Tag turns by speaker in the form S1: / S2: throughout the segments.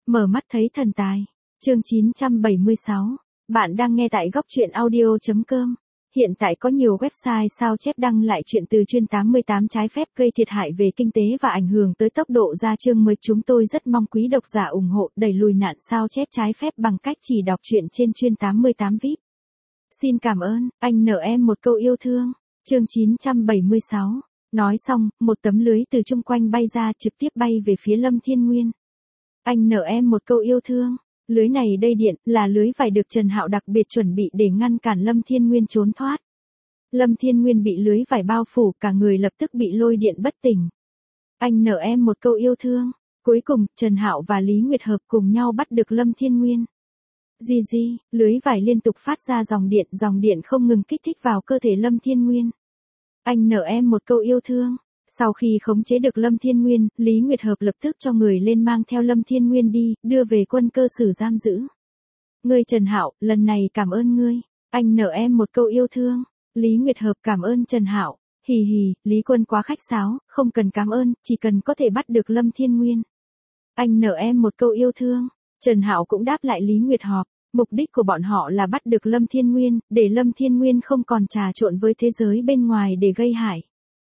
S1: Mở mắt thấy thần tài. Chương 976. Bạn đang nghe tại góc truyện audio.com. Hiện tại có nhiều website sao chép đăng lại chuyện từ chuyên 88 trái phép gây thiệt hại về kinh tế và ảnh hưởng tới tốc độ ra chương mới. Chúng tôi rất mong quý độc giả ủng hộ đẩy lùi nạn sao chép trái phép bằng cách chỉ đọc truyện trên chuyên 88 VIP. Xin cảm ơn, anh nợ em một câu yêu thương. Chương 976. Nói xong, một tấm lưới từ chung quanh bay ra trực tiếp bay về phía Lâm Thiên Nguyên. Anh nợ em một câu yêu thương. Lưới này đây điện, là lưới vải được Trần Hạo đặc biệt chuẩn bị để ngăn cản Lâm Thiên Nguyên trốn thoát. Lâm Thiên Nguyên bị lưới vải bao phủ, cả người lập tức bị lôi điện bất tỉnh. Anh nợ em một câu yêu thương. Cuối cùng, Trần Hạo và Lý Nguyệt Hợp cùng nhau bắt được Lâm Thiên Nguyên. Di, lưới vải liên tục phát ra dòng điện không ngừng kích thích vào cơ thể Lâm Thiên Nguyên. Anh nợ em một câu yêu thương. Sau khi khống chế được Lâm Thiên Nguyên, Lý Nguyệt Hợp lập tức cho người lên mang theo Lâm Thiên Nguyên đi, đưa về quân cơ sử giam giữ. Ngươi Trần Hạo, lần này cảm ơn ngươi. Anh nợ em một câu yêu thương. Lý Nguyệt Hợp cảm ơn Trần Hạo. Hì, Lý Quân quá khách sáo, không cần cảm ơn, chỉ cần có thể bắt được Lâm Thiên Nguyên. Anh nợ em một câu yêu thương. Trần Hạo cũng đáp lại Lý Nguyệt Hợp. Mục đích của bọn họ là bắt được Lâm Thiên Nguyên, để Lâm Thiên Nguyên không còn trà trộn với thế giới bên ngoài để gây hại.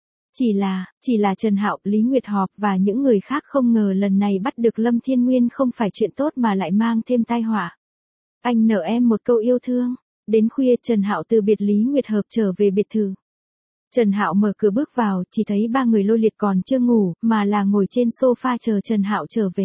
S1: Chỉ là Trần Hạo, Lý Nguyệt Hợp và những người khác không ngờ lần này bắt được Lâm Thiên Nguyên không phải chuyện tốt mà lại mang thêm tai họa. Anh nợ em một câu yêu thương. Đến khuya Trần Hạo từ biệt Lý Nguyệt Hợp trở về biệt thự. Trần Hạo mở cửa bước vào, chỉ thấy ba người Lôi Liệt còn chưa ngủ, mà là ngồi trên sofa chờ Trần Hạo trở về.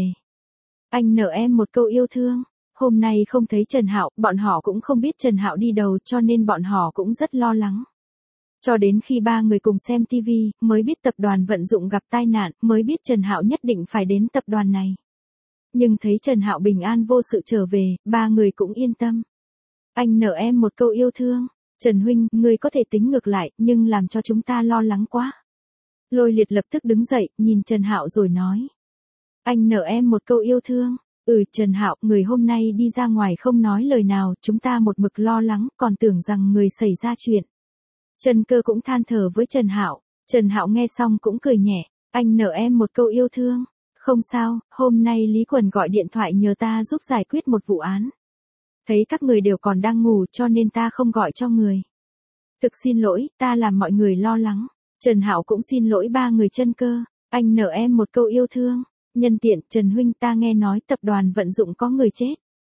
S1: Anh nợ em một câu yêu thương. Hôm nay không thấy Trần Hạo, bọn họ cũng không biết Trần Hạo đi đâu cho nên bọn họ cũng rất lo lắng. Cho đến khi ba người cùng xem TV, mới biết tập đoàn vận dụng gặp tai nạn, mới biết Trần Hạo nhất định phải đến tập đoàn này. Nhưng thấy Trần Hạo bình an vô sự trở về, ba người cũng yên tâm. Anh nợ em một câu yêu thương. Trần huynh, ngươi có thể tính ngược lại, nhưng làm cho chúng ta lo lắng quá. Lôi Liệt lập tức đứng dậy, nhìn Trần Hạo rồi nói. Anh nợ em một câu yêu thương. Trần Hạo, người hôm nay đi ra ngoài không nói lời nào, chúng ta một mực lo lắng, còn tưởng rằng người xảy ra chuyện. Trần Cơ cũng than thở với Trần Hạo. Trần Hạo nghe xong cũng cười nhẹ. Anh nợ em một câu yêu thương. Không sao, hôm nay Lý Quần gọi điện thoại nhờ ta giúp giải quyết một vụ án. Thấy các người đều còn đang ngủ cho nên ta không gọi cho người. Thực xin lỗi, ta làm mọi người lo lắng. Trần Hạo cũng xin lỗi ba người Trần Cơ. Anh nợ em một câu yêu thương. Nhân tiện, Trần huynh, ta nghe nói tập đoàn vận dụng có người chết.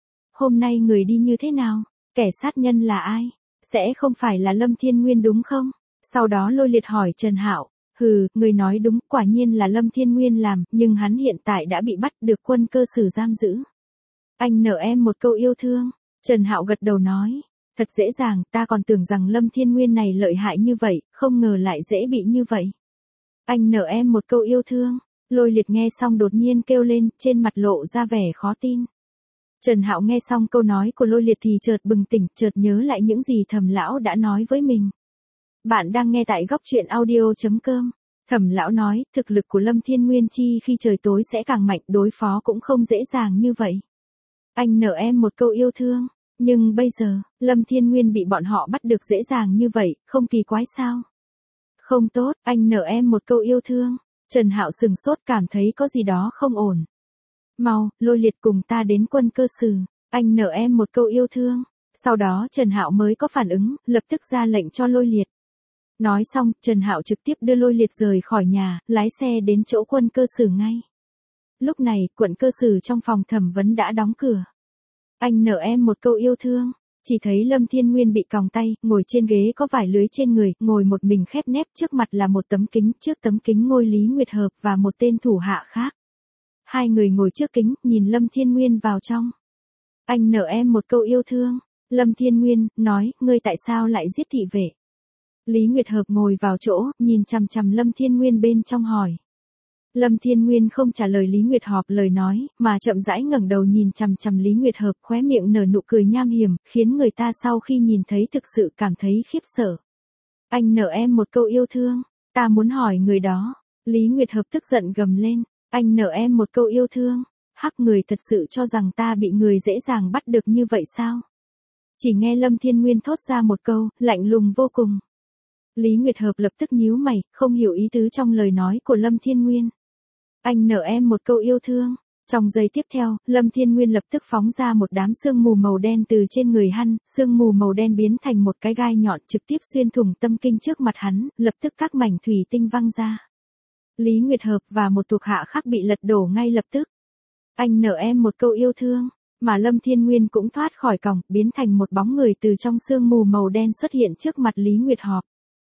S1: Hôm nay người đi như thế nào? Kẻ sát nhân là ai? Sẽ không phải là Lâm Thiên Nguyên đúng không? Sau đó Lôi Liệt hỏi Trần Hạo. Người nói đúng, quả nhiên là Lâm Thiên Nguyên làm, nhưng hắn hiện tại đã bị bắt được quân cơ sử giam giữ. Anh nợ em một câu yêu thương. Trần Hạo gật đầu nói. Thật dễ dàng, ta còn tưởng rằng Lâm Thiên Nguyên này lợi hại như vậy, không ngờ lại dễ bị như vậy. Anh nợ em một câu yêu thương. Lôi Liệt nghe xong đột nhiên kêu lên, trên mặt lộ ra vẻ khó tin. Trần Hạo nghe xong câu nói của Lôi Liệt thì chợt bừng tỉnh, chợt nhớ lại những gì Thẩm lão đã nói với mình. Bạn đang nghe tại góc truyện audio.com. Thẩm lão nói, thực lực của Lâm Thiên Nguyên chi khi trời tối sẽ càng mạnh, đối phó cũng không dễ dàng như vậy. Anh nợ em một câu yêu thương. Nhưng bây giờ, Lâm Thiên Nguyên bị bọn họ bắt được dễ dàng như vậy, không kỳ quái sao? Không tốt, anh nợ em một câu yêu thương. Trần Hạo sừng sốt cảm thấy có gì đó không ổn. Mau, Lôi Liệt cùng ta đến quân cơ sử. Anh nợ em một câu yêu thương. Sau đó Trần Hạo mới có phản ứng, lập tức ra lệnh cho Lôi Liệt. Nói xong, Trần Hạo trực tiếp đưa Lôi Liệt rời khỏi nhà, lái xe đến chỗ quân cơ sử ngay. Lúc này, quận cơ sử trong phòng thẩm vấn đã đóng cửa. Anh nợ em một câu yêu thương. Chỉ thấy Lâm Thiên Nguyên bị còng tay, ngồi trên ghế có vải lưới trên người, ngồi một mình khép nép, trước mặt là một tấm kính, trước tấm kính ngồi Lý Nguyệt Hợp và một tên thủ hạ khác. Hai người ngồi trước kính, nhìn Lâm Thiên Nguyên vào trong. Anh nợ em một câu yêu thương. Lâm Thiên Nguyên, nói, ngươi tại sao lại giết thị vệ? Lý Nguyệt Hợp ngồi vào chỗ, nhìn chằm chằm Lâm Thiên Nguyên bên trong hỏi. Lâm Thiên Nguyên không trả lời Lý Nguyệt Hợp lời nói, mà chậm rãi ngẩng đầu nhìn chằm chằm Lý Nguyệt Hợp, khóe miệng nở nụ cười nham hiểm, khiến người ta sau khi nhìn thấy thực sự cảm thấy khiếp sợ. Anh nợ em một câu yêu thương. Ta muốn hỏi người đó. Lý Nguyệt Hợp tức giận gầm lên. Anh nợ em một câu yêu thương. Hắc, người thật sự cho rằng ta bị người dễ dàng bắt được như vậy sao? Chỉ nghe Lâm Thiên Nguyên thốt ra một câu, lạnh lùng vô cùng. Lý Nguyệt Hợp lập tức nhíu mày, không hiểu ý tứ trong lời nói của Lâm Thiên Nguyên. Anh nợ em một câu yêu thương. Trong giây tiếp theo, Lâm Thiên Nguyên lập tức phóng ra một đám sương mù màu đen từ trên người hắn, sương mù màu đen biến thành một cái gai nhọn trực tiếp xuyên thủng tâm kinh trước mặt hắn, lập tức các mảnh thủy tinh văng ra. Lý Nguyệt Hợp và một thuộc hạ khác bị lật đổ ngay lập tức. Anh nợ em một câu yêu thương, mà Lâm Thiên Nguyên cũng thoát khỏi còng, biến thành một bóng người từ trong sương mù màu đen xuất hiện trước mặt Lý Nguyệt Hợp.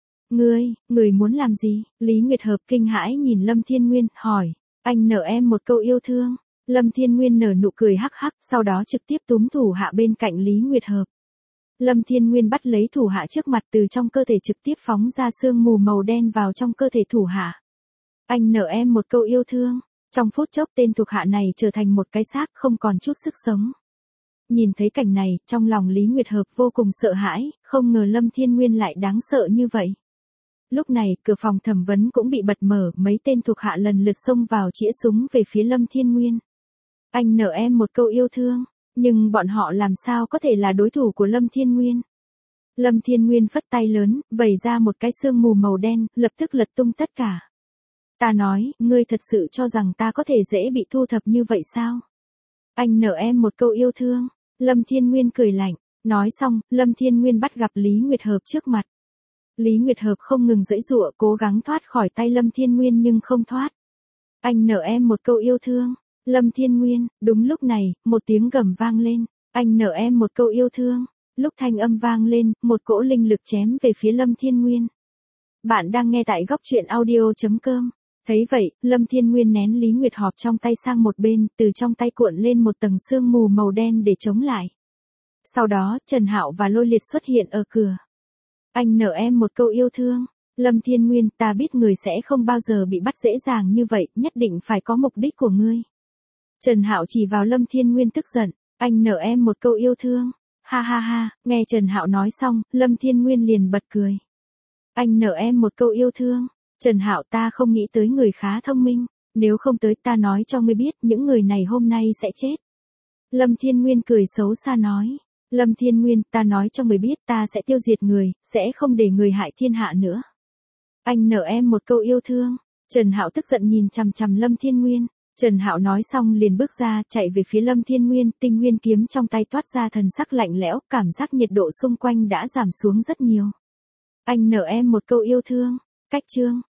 S1: Người muốn làm gì? Lý Nguyệt Hợp kinh hãi nhìn Lâm Thiên Nguyên, hỏi. Anh nợ em một câu yêu thương. Lâm Thiên Nguyên nở nụ cười hắc hắc, sau đó trực tiếp túm thủ hạ bên cạnh Lý Nguyệt Hợp. Lâm Thiên Nguyên bắt lấy thủ hạ trước mặt từ trong cơ thể trực tiếp phóng ra sương mù màu đen vào trong cơ thể thủ hạ. Anh nợ em một câu yêu thương. Trong phút chốc tên thuộc hạ này trở thành một cái xác không còn chút sức sống. Nhìn thấy cảnh này, trong lòng Lý Nguyệt Hợp vô cùng sợ hãi, không ngờ Lâm Thiên Nguyên lại đáng sợ như vậy. Lúc này, cửa phòng thẩm vấn cũng bị bật mở, mấy tên thuộc hạ lần lượt xông vào chĩa súng về phía Lâm Thiên Nguyên. Anh nợ em một câu yêu thương, nhưng bọn họ làm sao có thể là đối thủ của Lâm Thiên Nguyên. Lâm Thiên Nguyên phất tay lớn, vẩy ra một cái sương mù màu đen, lập tức lật tung tất cả. Ta nói, ngươi thật sự cho rằng ta có thể dễ bị thu thập như vậy sao? Anh nợ em một câu yêu thương. Lâm Thiên Nguyên cười lạnh. Nói xong, Lâm Thiên Nguyên bắt gặp Lý Nguyệt Hợp trước mặt. Lý Nguyệt Hợp không ngừng giãy giụa cố gắng thoát khỏi tay Lâm Thiên Nguyên nhưng không thoát. Anh nợ em một câu yêu thương. Lâm Thiên Nguyên, đúng lúc này, một tiếng gầm vang lên. Anh nợ em một câu yêu thương. Lúc thanh âm vang lên, một cỗ linh lực chém về phía Lâm Thiên Nguyên. Bạn đang nghe tại góc truyện audio.com. Thấy vậy, Lâm Thiên Nguyên nén Lý Nguyệt Hợp trong tay sang một bên, từ trong tay cuộn lên một tầng sương mù màu đen để chống lại. Sau đó, Trần Hạo và Lôi Liệt xuất hiện ở cửa. Anh nợ em một câu yêu thương. Lâm Thiên Nguyên, ta biết người sẽ không bao giờ bị bắt dễ dàng như vậy, nhất định phải có mục đích của ngươi. Trần Hạo chỉ vào Lâm Thiên Nguyên tức giận. Anh nợ em một câu yêu thương. Ha ha ha, nghe Trần Hạo nói xong, Lâm Thiên Nguyên liền bật cười. Anh nợ em một câu yêu thương. Trần Hạo, ta không nghĩ tới người khá thông minh, nếu không tới ta nói cho ngươi biết những người này hôm nay sẽ chết. Lâm Thiên Nguyên cười xấu xa nói. Lâm Thiên Nguyên, ta nói cho người biết ta sẽ tiêu diệt người, sẽ không để người hại thiên hạ nữa. Anh nợ em một câu yêu thương. Trần Hạo tức giận nhìn chằm chằm Lâm Thiên Nguyên. Trần Hạo nói xong liền bước ra, chạy về phía Lâm Thiên Nguyên, tinh nguyên kiếm trong tay toát ra thần sắc lạnh lẽo, cảm giác nhiệt độ xung quanh đã giảm xuống rất nhiều. Anh nợ em một câu yêu thương. Cách chương